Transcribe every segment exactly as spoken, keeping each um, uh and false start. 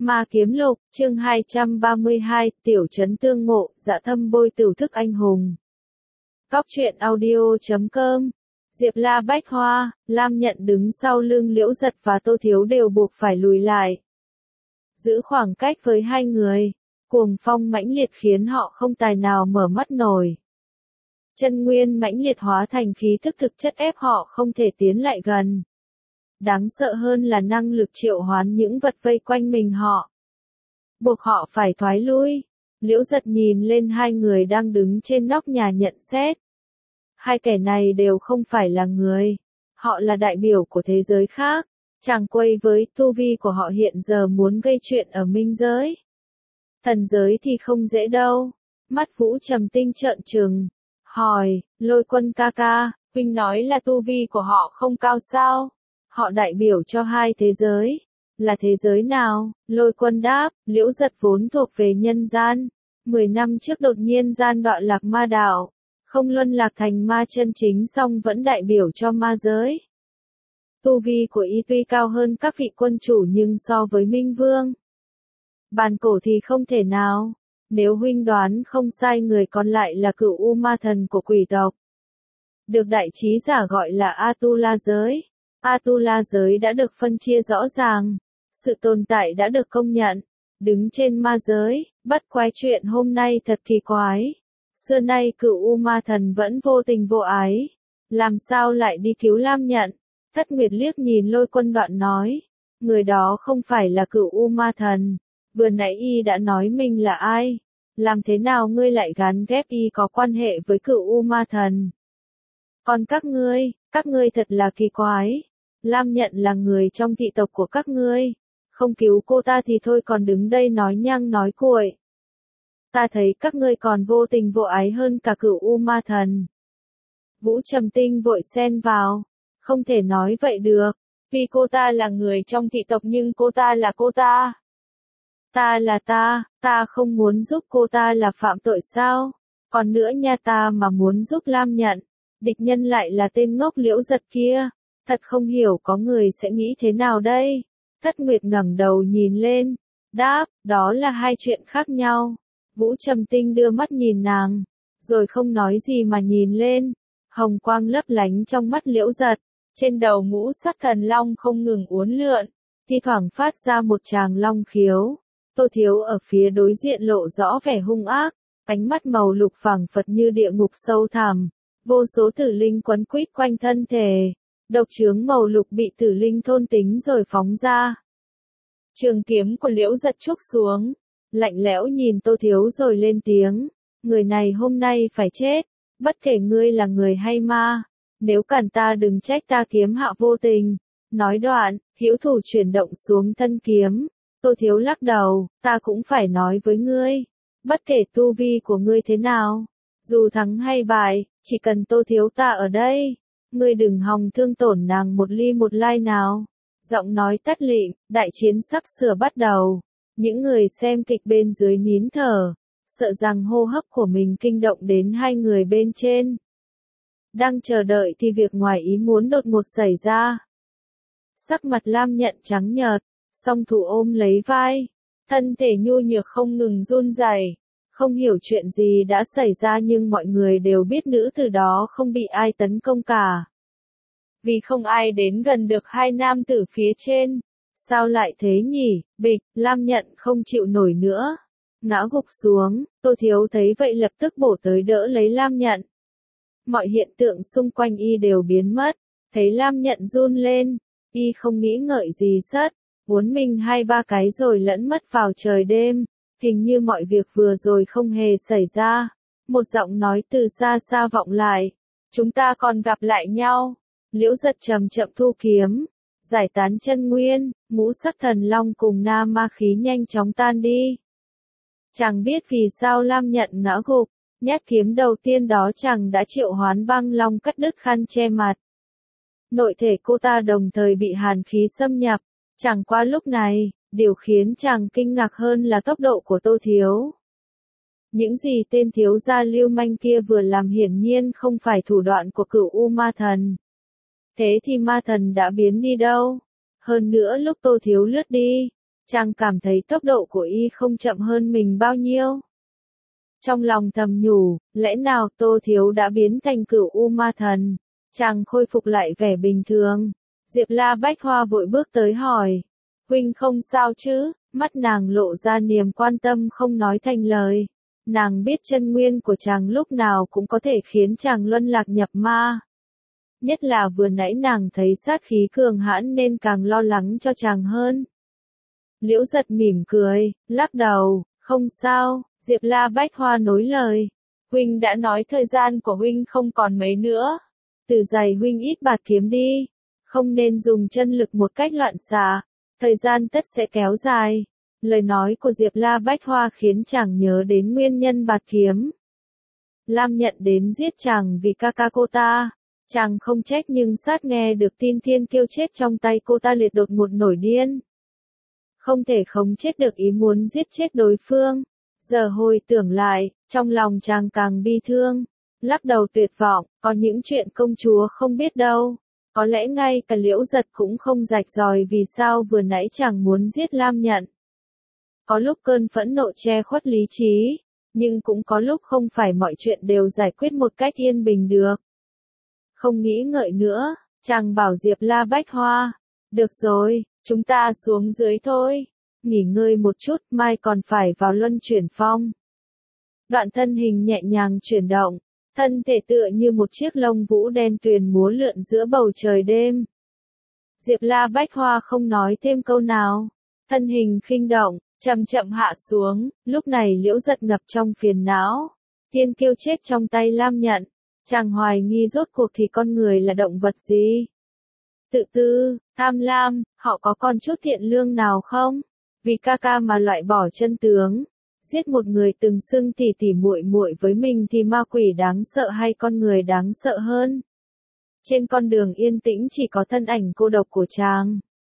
Ma Kiếm Lục, chương hai trăm ba mươi hai, tiểu trấn tương ngộ, dạ thâm bôi tửu thức anh hùng. Góc truyện audio chấm com. Diệp La Bách Hoa, Lam Nhận đứng sau lưng Liễu Giật và Tô Thiếu đều buộc phải lùi lại. Giữ khoảng cách với hai người, cuồng phong mãnh liệt khiến họ không tài nào mở mắt nổi. Chân nguyên mãnh liệt hóa thành khí thức thực chất ép họ không thể tiến lại gần. Đáng sợ hơn là năng lực triệu hoán những vật vây quanh mình họ. Buộc họ phải thoái lui. Liễu Giật nhìn lên hai người đang đứng trên nóc nhà nhận xét. Hai kẻ này đều không phải là người. Họ là đại biểu của thế giới khác. Chàng quay với tu vi của họ hiện giờ muốn gây chuyện ở minh giới. Thần giới thì không dễ đâu. Mắt Vũ Trầm Tinh trợn trừng. Hỏi, Lôi Quân ca ca, huynh nói là tu vi của họ không cao sao? Họ đại biểu cho hai thế giới. Là thế giới nào? Lôi Quân đáp, Liễu Giật vốn thuộc về nhân gian. Mười năm trước đột nhiên gian đoạn lạc ma đạo. Không luân lạc thành ma chân chính song vẫn đại biểu cho ma giới. Tu vi của y tuy cao hơn các vị quân chủ nhưng so với Minh Vương. Bàn cổ thì không thể nào. Nếu huynh đoán không sai người còn lại là cựu U Ma Thần của quỷ tộc. Được đại trí giả gọi là Atula giới. Atula giới đã được phân chia rõ ràng. Sự tồn tại đã được công nhận. Đứng trên ma giới, bất quái chuyện hôm nay thật kỳ quái. Xưa nay cựu U Ma Thần vẫn vô tình vô ái. Làm sao lại đi cứu Lam Nhận? Thất Nguyệt liếc nhìn Lôi Quân đoạn nói. Người đó không phải là cựu U Ma Thần. Vừa nãy y đã nói mình là ai? Làm thế nào ngươi lại gán ghép y có quan hệ với cựu U Ma Thần? Còn các ngươi, các ngươi thật là kỳ quái. Lam Nhận là người trong thị tộc của các ngươi. Không cứu cô ta thì thôi còn đứng đây nói nhăng nói cuội. Ta thấy các ngươi còn vô tình vô ái hơn cả cựu U Ma Thần. Vũ Trầm Tinh vội xen vào. Không thể nói vậy được. Vì cô ta là người trong thị tộc nhưng cô ta là cô ta. Ta là ta, ta không muốn giúp cô ta là phạm tội sao? Còn nữa nha, ta mà muốn giúp Lam Nhận. Địch nhân lại là tên ngốc Liễu Giật kia. Thật không hiểu có người sẽ nghĩ thế nào đây? Thất Nguyệt ngẩng đầu nhìn lên. Đáp, đó là hai chuyện khác nhau. Vũ Trầm Tinh đưa mắt nhìn nàng. Rồi không nói gì mà nhìn lên. Hồng quang lấp lánh trong mắt Liễu Giật. Trên đầu ngũ sắc thần long không ngừng uốn lượn. Thi thoảng phát ra một tràng long khiếu. Tô Thiếu ở phía đối diện lộ rõ vẻ hung ác. Ánh mắt màu lục phảng phật như địa ngục sâu thẳm. Vô số tử linh quấn quýt quanh thân thể. Độc chướng màu lục bị tử linh thôn tính rồi phóng ra. Trường kiếm của Liễu Giật trúc xuống. Lạnh lẽo nhìn Tô Thiếu rồi lên tiếng. Người này hôm nay phải chết. Bất kể ngươi là người hay ma. Nếu cản ta đừng trách ta kiếm hạ vô tình. Nói đoạn, hữu thủ chuyển động xuống thân kiếm. Tô Thiếu lắc đầu, ta cũng phải nói với ngươi. Bất kể tu vi của ngươi thế nào. Dù thắng hay bại, chỉ cần Tô Thiếu ta ở đây. Ngươi đừng hòng thương tổn nàng một ly một lai nào. Giọng nói tắt lịm, đại chiến sắp sửa bắt đầu. Những người xem kịch bên dưới nín thở. Sợ rằng hô hấp của mình kinh động đến hai người bên trên. Đang chờ đợi thì việc ngoài ý muốn đột ngột xảy ra. Sắc mặt Lam Nhận trắng nhợt, song thủ ôm lấy vai. Thân thể nhu nhược không ngừng run rẩy. Không hiểu chuyện gì đã xảy ra nhưng mọi người đều biết nữ tử đó không bị ai tấn công cả. Vì không ai đến gần được hai nam tử phía trên. Sao lại thế nhỉ? Bịch, Lam Nhận không chịu nổi nữa. Ngã gục xuống, Tô Thiếu thấy vậy lập tức bổ tới đỡ lấy Lam Nhận. Mọi hiện tượng xung quanh y đều biến mất. Thấy Lam Nhận run lên, y không nghĩ ngợi gì sất. Uốn mình hai ba cái rồi lẫn mất vào trời đêm. Hình như mọi việc vừa rồi không hề xảy ra. Một giọng nói từ xa xa vọng lại. Chúng ta còn gặp lại nhau. Liễu Giật chậm chậm thu kiếm. Giải tán chân nguyên, ngũ sắc thần long cùng nam ma khí nhanh chóng tan đi. Chẳng biết vì sao Lam Nhận ngã gục. Nhát kiếm đầu tiên đó chàng đã triệu hoán băng long cắt đứt khăn che mặt. Nội thể cô ta đồng thời bị hàn khí xâm nhập. Chẳng qua lúc này, điều khiến chàng kinh ngạc hơn là tốc độ của Tô Thiếu. Những gì tên thiếu gia lưu manh kia vừa làm hiển nhiên không phải thủ đoạn của cửu U Ma Thần. Thế thì ma thần đã biến đi đâu? Hơn nữa lúc Tô Thiếu lướt đi, Chàng cảm thấy tốc độ của y không chậm hơn mình bao nhiêu. Trong lòng thầm nhủ, lẽ nào Tô Thiếu đã biến thành Cửu U Ma Thần? Chàng khôi phục lại vẻ bình thường. Diệp La Bách Hoa vội bước tới hỏi. Huynh không sao chứ? Mắt nàng lộ ra niềm quan tâm không nói thành lời. Nàng biết chân nguyên của chàng lúc nào cũng có thể khiến chàng luân lạc nhập ma. Nhất là vừa nãy nàng thấy sát khí cường hãn nên càng lo lắng cho chàng hơn. Liễu Giật mỉm cười, lắc đầu, không sao. Diệp La Bách Hoa nối lời. Huynh đã nói thời gian của huynh không còn mấy nữa. Từ giày huynh ít bạt kiếm đi. Không nên dùng chân lực một cách loạn xạ. Thời gian tất sẽ kéo dài. Lời nói của Diệp La Bách Hoa khiến chàng nhớ đến nguyên nhân bạt kiếm. Lam Nhận đến giết chàng vì ca ca cô ta. Chàng không trách nhưng sát nghe được tin Thiên Kiêu chết trong tay cô ta liệt đột ngột nổi điên. Không thể khống chết được ý muốn giết chết đối phương. Giờ hồi tưởng lại, trong lòng chàng càng bi thương. Lắc đầu tuyệt vọng, có những chuyện công chúa không biết đâu. Có lẽ ngay cả Liễu Giật cũng không rạch ròi vì sao vừa nãy chàng muốn giết Lam Nhận. Có lúc cơn phẫn nộ che khuất lý trí, nhưng cũng có lúc không phải mọi chuyện đều giải quyết một cách yên bình được. Không nghĩ ngợi nữa, chàng bảo Diệp La Bách Hoa. Được rồi, chúng ta xuống dưới thôi. Nghỉ ngơi một chút, mai còn phải vào luân chuyển phong. Đoạn thân hình nhẹ nhàng chuyển động, thân thể tựa như một chiếc lông vũ đen tuyền múa lượn giữa bầu trời đêm. Diệp La Bách Hoa không nói thêm câu nào, thân hình khinh động, chậm chậm hạ xuống, lúc này Liễu Giật ngập trong phiền não. Thiên Kiêu chết trong tay Lam Nhận, chàng hoài nghi rốt cuộc thì con người là động vật gì? Tự tư, tham lam, họ có còn chút thiện lương nào không? Vì ca ca mà loại bỏ chân tướng, giết một người từng xưng tỉ tỉ muội muội với mình thì ma quỷ đáng sợ hay con người đáng sợ hơn? Trên con đường yên tĩnh chỉ có thân ảnh cô độc của chàng.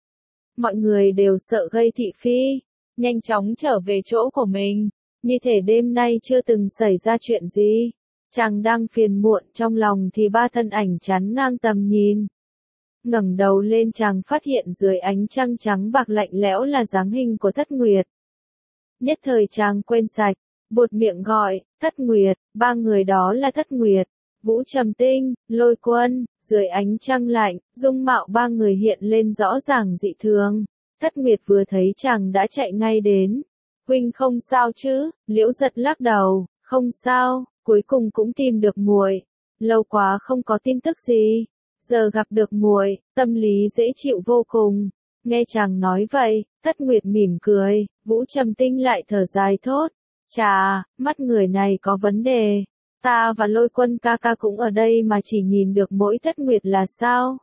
Mọi người đều sợ gây thị phi, nhanh chóng trở về chỗ của mình, như thể đêm nay chưa từng xảy ra chuyện gì. Chàng đang phiền muộn trong lòng thì ba thân ảnh chắn ngang tầm nhìn. Ngẩng đầu lên chàng phát hiện dưới ánh trăng trắng bạc lạnh lẽo là dáng hình của Thất Nguyệt. Nhất thời chàng quên sạch, buột miệng gọi, Thất Nguyệt, ba người đó là Thất Nguyệt, Vũ Trầm Tinh, Lôi Quân. Dưới ánh trăng lạnh, dung mạo ba người hiện lên rõ ràng dị thường. Thất Nguyệt vừa thấy chàng đã chạy ngay đến. Huynh không sao chứ? Liễu Giật lắc đầu, không sao, cuối cùng cũng tìm được muội. Lâu quá không có tin tức gì. Giờ gặp được muội, tâm lý dễ chịu vô cùng. Nghe chàng nói vậy, Thất Nguyệt mỉm cười, Vũ Trầm Tinh lại thở dài thốt. Chà, mắt người này có vấn đề. Ta và Lôi Quân ca ca cũng ở đây mà chỉ nhìn được mỗi Thất Nguyệt là sao?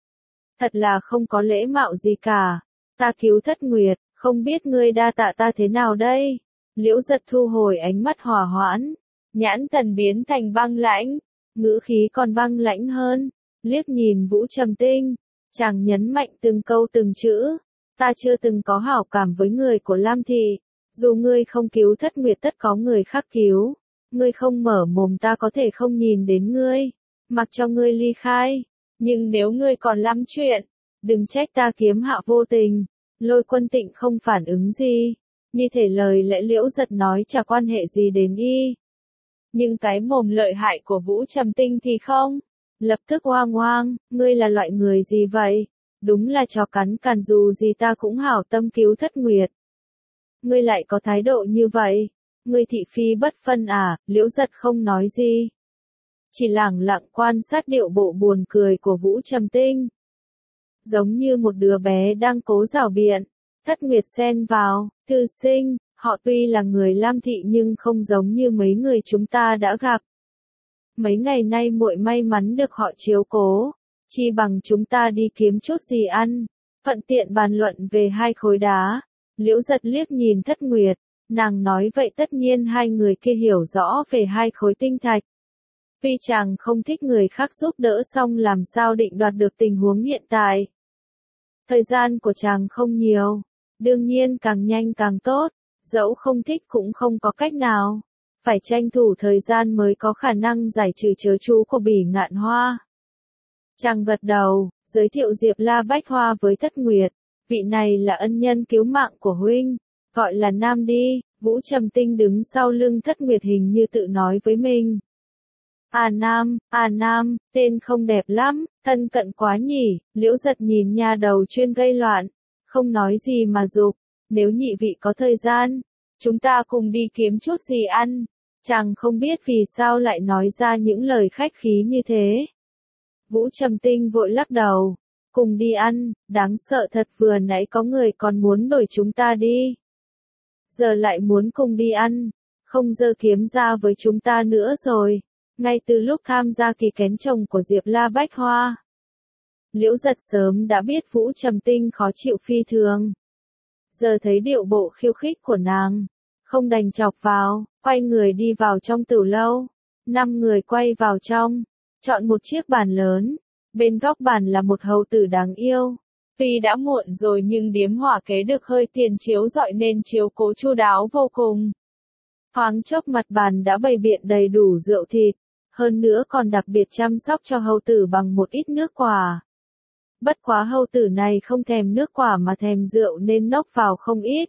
Thật là không có lễ mạo gì cả. Ta cứu Thất Nguyệt, không biết ngươi đa tạ ta thế nào đây? Liễu Giật thu hồi ánh mắt hòa hoãn, nhãn thần biến thành băng lãnh, ngữ khí còn băng lãnh hơn. Liếc nhìn Vũ Trầm Tinh, chàng nhấn mạnh từng câu từng chữ. Ta chưa từng có hảo cảm với người của Lam Thị. Dù ngươi không cứu Thất Nguyệt tất có người khác cứu. Ngươi không mở mồm ta có thể không nhìn đến ngươi. Mặc cho ngươi ly khai. Nhưng nếu ngươi còn lắm chuyện, đừng trách ta kiếm hạ vô tình. Lôi Quân Tịnh không phản ứng gì. Như thể lời lẽ Liễu Giật nói chả quan hệ gì đến y. Nhưng cái mồm lợi hại của Vũ Trầm Tinh thì không. Lập tức oang oang, ngươi là loại người gì vậy? Đúng là chó cắn càn dù gì ta cũng hảo tâm cứu Thất Nguyệt. Ngươi lại có thái độ như vậy? Ngươi thị phi bất phân à? Liễu Giật không nói gì. Chỉ lẳng lặng quan sát điệu bộ buồn cười của Vũ Trầm Tinh. Giống như một đứa bé đang cố rảo biện. Thất Nguyệt xen vào, thư sinh, họ tuy là người Lam Thị nhưng không giống như mấy người chúng ta đã gặp. Mấy ngày nay muội may mắn được họ chiếu cố, chi bằng chúng ta đi kiếm chút gì ăn, thuận tiện bàn luận về hai khối đá. Liễu Giật liếc nhìn Thất Nguyệt, nàng nói vậy tất nhiên hai người kia hiểu rõ về hai khối tinh thạch. Tuy chàng không thích người khác giúp đỡ xong làm sao định đoạt được tình huống hiện tại. Thời gian của chàng không nhiều, đương nhiên càng nhanh càng tốt, dẫu không thích cũng không có cách nào. Phải tranh thủ thời gian mới có khả năng giải trừ chớ chú của Bỉ Ngạn Hoa. Chàng gật đầu, giới thiệu Diệp La Bách Hoa với Thất Nguyệt. vị này là ân nhân cứu mạng của huynh, gọi là Nam đi. Vũ Trầm Tinh đứng sau lưng Thất Nguyệt hình như tự nói với mình. À Nam, à Nam, tên không đẹp lắm, thân cận quá nhỉ. Liễu Giật nhìn nha đầu chuyên gây loạn, không nói gì mà giục, nếu nhị vị có thời gian, chúng ta cùng đi kiếm chút gì ăn. Chàng không biết vì sao lại nói ra những lời khách khí như thế. Vũ Trầm Tinh vội lắc đầu, cùng đi ăn, đáng sợ thật, vừa nãy có người còn muốn đuổi chúng ta đi. Giờ lại muốn cùng đi ăn, không giơ kiếm ra với chúng ta nữa rồi. Ngay từ lúc tham gia kỳ kén chồng của Diệp La Bách Hoa, Liễu Giật sớm đã biết Vũ Trầm Tinh khó chịu phi thường. Giờ thấy điệu bộ khiêu khích của nàng, không đành chọc vào, quay người đi vào trong tửu lâu. Năm người quay vào trong, chọn một chiếc bàn lớn, bên góc bàn là một hầu tử đáng yêu. Tuy đã muộn rồi nhưng điếm hỏa kế được hơi tiền chiếu rọi nên chiếu cố chu đáo vô cùng. Thoáng chốc mặt bàn đã bày biện đầy đủ rượu thịt, hơn nữa còn đặc biệt chăm sóc cho hầu tử bằng một ít nước quả. Bất quá hầu tử này không thèm nước quả mà thèm rượu nên nốc vào không ít.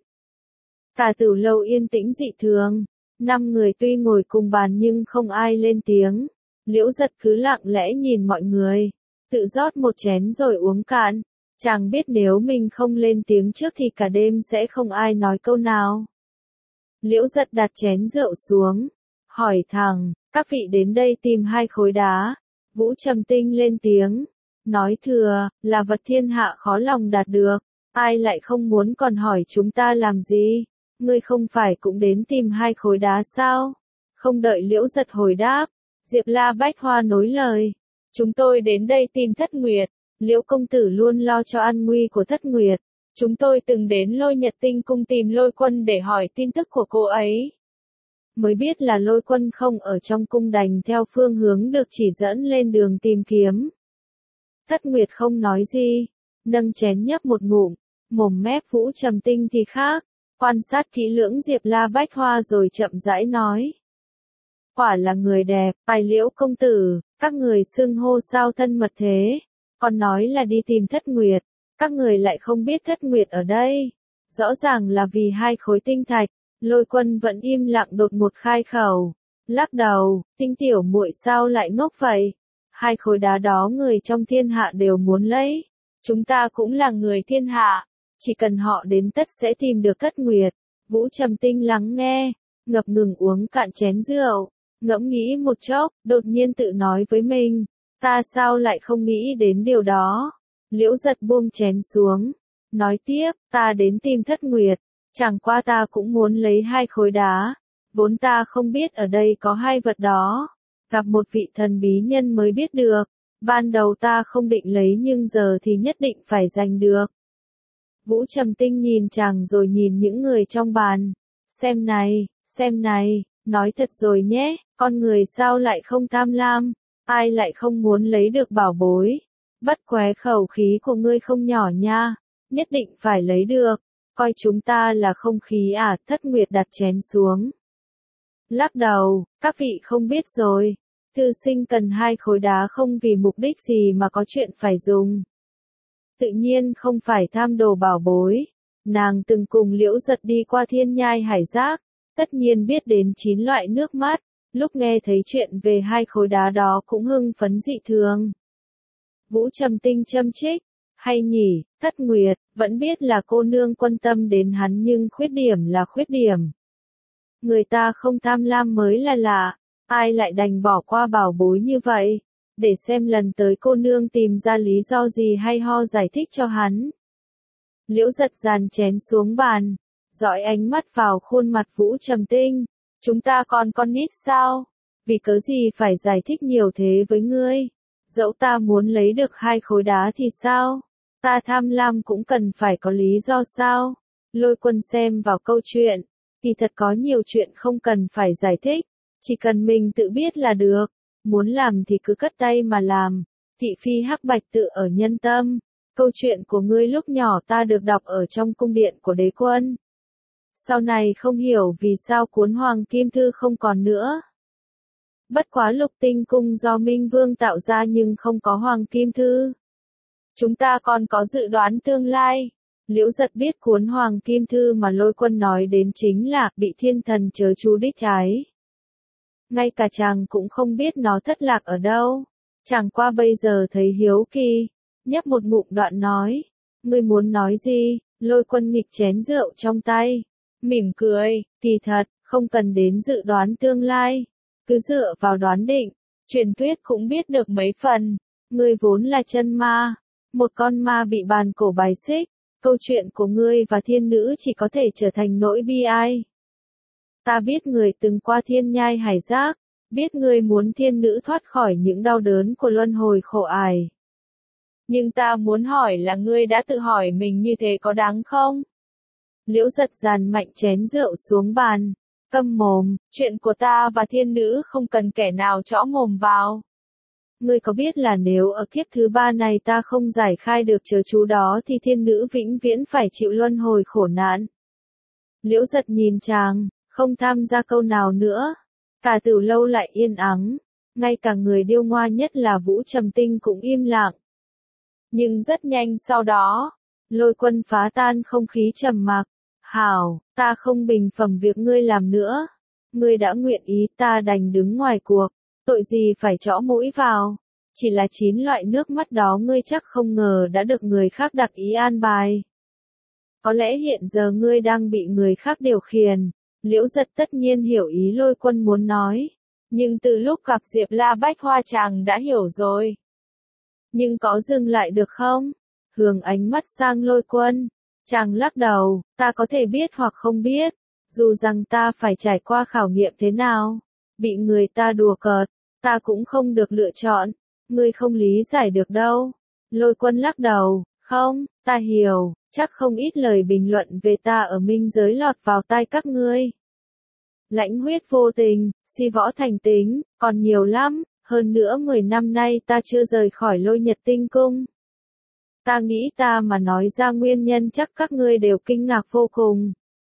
Cả tửu lâu yên tĩnh dị thường, năm người tuy ngồi cùng bàn nhưng không ai lên tiếng. Liễu Giật cứ lặng lẽ nhìn mọi người, tự rót một chén rồi uống cạn. Chàng biết nếu mình không lên tiếng trước thì cả đêm sẽ không ai nói câu nào. Liễu Giật đặt chén rượu xuống, hỏi thẳng, các vị đến đây tìm hai khối đá. Vũ Trầm Tinh lên tiếng, nói thừa, là vật thiên hạ khó lòng đạt được, ai lại không muốn, còn hỏi chúng ta làm gì? Ngươi không phải cũng đến tìm hai khối đá sao? Không đợi Liễu Giật hồi đáp, Diệp La Bách Hoa nối lời, chúng tôi đến đây tìm Thất Nguyệt. Liễu công tử luôn lo cho an nguy của Thất Nguyệt. Chúng tôi từng đến Lôi Nhật Tinh cung tìm Lôi Quân để hỏi tin tức của cô ấy. Mới biết là Lôi Quân không ở trong cung, đành theo phương hướng được chỉ dẫn lên đường tìm kiếm. Thất Nguyệt không nói gì, nâng chén nhấp một ngụm, mồm mép. Vũ Trầm Tinh thì khác, quan sát kỹ lưỡng Diệp La Bách Hoa rồi chậm rãi nói. Quả là người đẹp, tài Liễu công tử, các người xưng hô sao thân mật thế, còn nói là đi tìm Thất Nguyệt, các người lại không biết Thất Nguyệt ở đây. Rõ ràng là vì hai khối tinh thạch. Lôi Quân vẫn im lặng, đột ngột khai khẩu, lắc đầu, Tinh tiểu muội sao lại ngốc vậy? Hai khối đá đó người trong thiên hạ đều muốn lấy, chúng ta cũng là người thiên hạ, chỉ cần họ đến tất sẽ tìm được Thất Nguyệt. Vũ Trầm Tinh lắng nghe, ngập ngừng uống cạn chén rượu, ngẫm nghĩ một chốc, đột nhiên tự nói với mình, ta sao lại không nghĩ đến điều đó. Liễu Giật buông chén xuống, nói tiếp, ta đến tìm Thất Nguyệt, chẳng qua ta cũng muốn lấy hai khối đá, vốn ta không biết ở đây có hai vật đó, gặp một vị thần bí nhân mới biết được, ban đầu ta không định lấy nhưng giờ thì nhất định phải giành được. Vũ Trầm Tinh nhìn chàng rồi nhìn những người trong bàn, xem này, xem này, nói thật rồi nhé, con người sao lại không tham lam, ai lại không muốn lấy được bảo bối. Bất qué khẩu khí của ngươi không nhỏ nha, nhất định phải lấy được, coi chúng ta là không khí à? Thất Nguyệt đặt chén xuống, lắc đầu, các vị không biết rồi, thư sinh cần hai khối đá không vì mục đích gì mà có chuyện phải dùng. Tự nhiên không phải tham đồ bảo bối, nàng từng cùng Liễu Giật đi qua thiên nhai hải giác, tất nhiên biết đến chín loại nước mắt, lúc nghe thấy chuyện về hai khối đá đó cũng hưng phấn dị thường. Vũ Trầm Tinh châm trích, hay nhỉ, Thất Nguyệt, vẫn biết là cô nương quan tâm đến hắn nhưng khuyết điểm là khuyết điểm. Người ta không tham lam mới là lạ, ai lại đành bỏ qua bảo bối như vậy, để xem lần tới cô nương tìm ra lý do gì hay ho giải thích cho hắn. Liễu Giật dàn chén xuống bàn, dõi ánh mắt vào khuôn mặt Vũ Trầm Tinh, chúng ta còn con nít sao, vì cớ gì phải giải thích nhiều thế với ngươi. Dẫu ta muốn lấy được hai khối đá thì sao? Ta tham lam cũng cần phải có lý do sao? Lôi Quân xem vào câu chuyện, thì thật có nhiều chuyện không cần phải giải thích, chỉ cần mình tự biết là được, muốn làm thì cứ cất tay mà làm. Thị phi hắc bạch tự ở nhân tâm, câu chuyện của ngươi lúc nhỏ ta được đọc ở trong cung điện của đế quân. Sau này không hiểu vì sao cuốn Hoàng Kim Thư không còn nữa. Bất quá Lục Tinh Cung do Minh Vương tạo ra nhưng không có Hoàng Kim Thư. Chúng ta còn có dự đoán tương lai. Liễu Giật biết cuốn Hoàng Kim Thư mà Lôi Quân nói đến chính là bị thiên thần chớ chú đích ái. Ngay cả chàng cũng không biết nó thất lạc ở đâu. Chàng qua bây giờ thấy hiếu kỳ, nhấp một ngụm đoạn nói. Ngươi muốn nói gì? Lôi Quân nghịch chén rượu trong tay, mỉm cười, kỳ thật, không cần đến dự đoán tương lai. Cứ dựa vào đoán định, truyền thuyết cũng biết được mấy phần. Ngươi vốn là chân ma, một con ma bị bàn cổ bài xích. Câu chuyện của ngươi và thiên nữ chỉ có thể trở thành nỗi bi ai. Ta biết người từng qua thiên nhai hải giác, biết ngươi muốn thiên nữ thoát khỏi những đau đớn của luân hồi khổ ải. Nhưng ta muốn hỏi là ngươi đã tự hỏi mình như thế có đáng không? Liễu Giật dàn mạnh chén rượu xuống bàn, câm mồm, chuyện của ta và thiên nữ không cần kẻ nào chõ mồm vào. Ngươi có biết là nếu ở kiếp thứ ba này ta không giải khai được chớ chú đó thì thiên nữ vĩnh viễn phải chịu luân hồi khổ nạn. Liễu Giật nhìn chàng, không tham gia câu nào nữa. Cả Tử Lâu lại yên ắng, ngay cả người điêu ngoa nhất là Vũ Trầm Tinh cũng im lặng. Nhưng rất nhanh sau đó, Lôi Quân phá tan không khí trầm mặc. Hảo, ta không bình phẩm việc ngươi làm nữa. Ngươi đã nguyện ý, ta đành đứng ngoài cuộc. Tội gì phải chõ mũi vào. Chỉ là chín loại nước mắt đó ngươi chắc không ngờ đã được người khác đặc ý an bài. Có lẽ hiện giờ ngươi đang bị người khác điều khiển. Liễu Giật tất nhiên hiểu ý Lôi Quân muốn nói. Nhưng từ lúc gặp Diệp La Bách Hoa chàng đã hiểu rồi. Nhưng có dừng lại được không? Hướng ánh mắt sang Lôi Quân. Chàng lắc đầu, ta có thể biết hoặc không biết. Dù rằng ta phải trải qua khảo nghiệm thế nào. Bị người ta đùa cợt, ta cũng không được lựa chọn. Ngươi không lý giải được đâu. Lôi Quân lắc đầu, không, ta hiểu, chắc không ít lời bình luận về ta ở minh giới lọt vào tai các ngươi. Lãnh huyết vô tình, si võ thành tính, còn nhiều lắm, hơn nữa mười năm nay ta chưa rời khỏi Lôi Nhật Tinh Cung. Ta nghĩ ta mà nói ra nguyên nhân chắc các ngươi đều kinh ngạc vô cùng.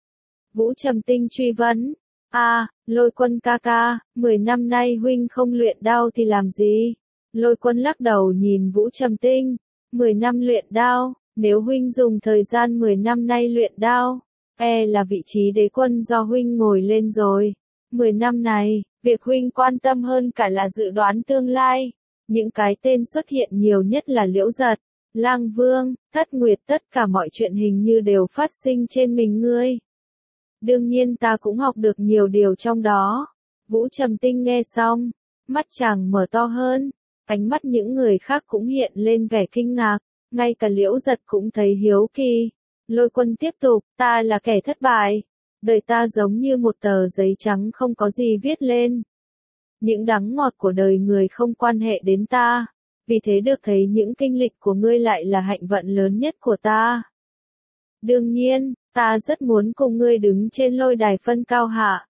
Vũ Trầm Tinh truy vấn, a, à, Lôi Quân ca ca, mười năm nay huynh không luyện đao thì làm gì? Lôi Quân lắc đầu nhìn Vũ Trầm Tinh, mười năm luyện đao, nếu huynh dùng thời gian mười năm nay luyện đao, e là vị trí đế quân do huynh ngồi lên rồi. mười năm này, việc huynh quan tâm hơn cả là dự đoán tương lai. Những cái tên xuất hiện nhiều nhất là Liễu Giật, Lang Vương, Thất Nguyệt, tất cả mọi chuyện hình như đều phát sinh trên mình ngươi. Đương nhiên ta cũng học được nhiều điều trong đó. Vũ Trầm Tinh nghe xong, mắt chàng mở to hơn, ánh mắt những người khác cũng hiện lên vẻ kinh ngạc, ngay cả Liễu Giật cũng thấy hiếu kỳ. Lôi Quân tiếp tục, ta là kẻ thất bại. Đời ta giống như một tờ giấy trắng không có gì viết lên. Những đắng ngọt của đời người không quan hệ đến ta. Vì thế được thấy những kinh lịch của ngươi lại là hạnh vận lớn nhất của ta. Đương nhiên, ta rất muốn cùng ngươi đứng trên lôi đài phân cao hạ.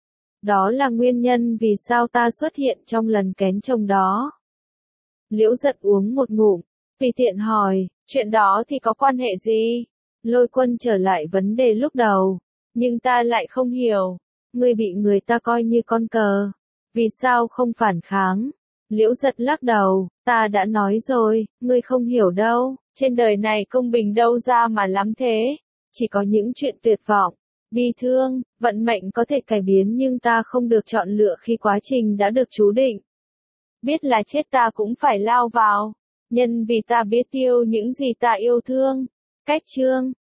Đó là nguyên nhân vì sao ta xuất hiện trong lần kén chồng đó. Liễu Giật uống một ngụm, tùy tiện hỏi, chuyện đó thì có quan hệ gì? Lôi Quân trở lại vấn đề lúc đầu. Nhưng ta lại không hiểu. Ngươi bị người ta coi như con cờ. Vì sao không phản kháng? Liễu Giật lắc đầu, ta đã nói rồi, ngươi không hiểu đâu. Trên đời này công bình đâu ra mà lắm thế. Chỉ có những chuyện tuyệt vọng, bi thương, vận mệnh có thể cải biến nhưng ta không được chọn lựa khi quá trình đã được chú định. Biết là chết ta cũng phải lao vào. Nhân vì ta biết yêu những gì ta yêu thương. Cách chương